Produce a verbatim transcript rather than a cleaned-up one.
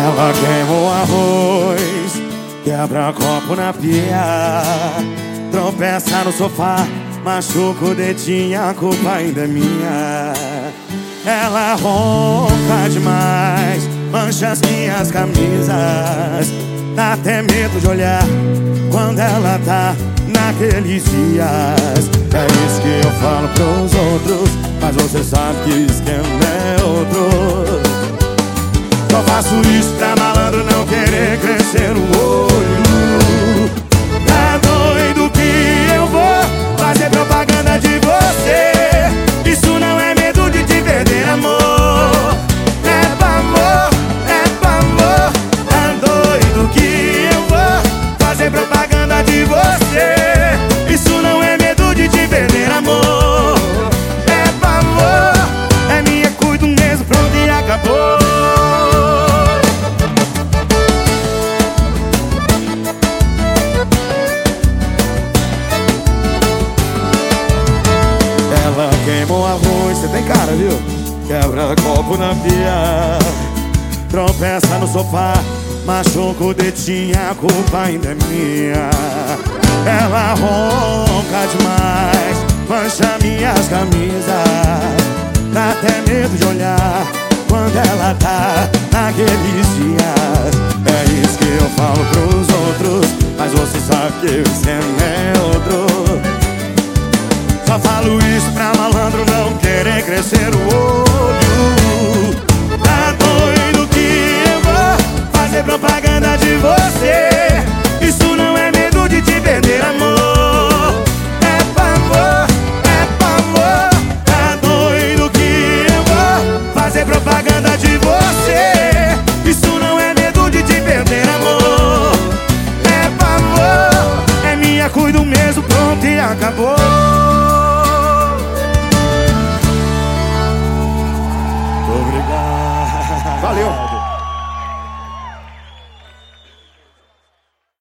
Ela queima o arroz, quebra copo na pia, tropeça no sofá, machuca o dedinho, a culpa ainda é minha. Ela ronca demais, mancha as minhas camisas, dá até medo de olhar quando ela tá naqueles dias. É isso que eu falo pros outros, mas você sabe que o esquema é outro. Só faço isso pra malandro não querer crescer o olho. Tá doido que eu vou fazer propaganda de você? Isso não é medo de te perder, amor. É pavor, é pavor. Tá doido que eu vou fazer propaganda de você? Isso não é medo de te perder, amor. É pavor, é minha, cuido mesmo, pronto e acabou. Ela queima o arroz, cê tem cara, viu? Quebra copo na pia, tropeça no sofá, machuca o dedinho, a culpa ainda é minha. Ela ronca demais, mancha minhas camisas, dá até medo de olhar quando ela tá naqueles dias. É isso que eu falo pros outros, mas você sabe que o esquema é outro. Só falo isso pra malandro não querer crescer o olho. Tá doido que eu vou fazer propaganda de você? Isso não é medo de te perder, amor. É pavor, é pavor. Tá doido que eu vou fazer propaganda de você? Isso não é medo de te perder, amor. É pavor, é minha, cuido mesmo, pronto e acabou. Obrigado. Valeu.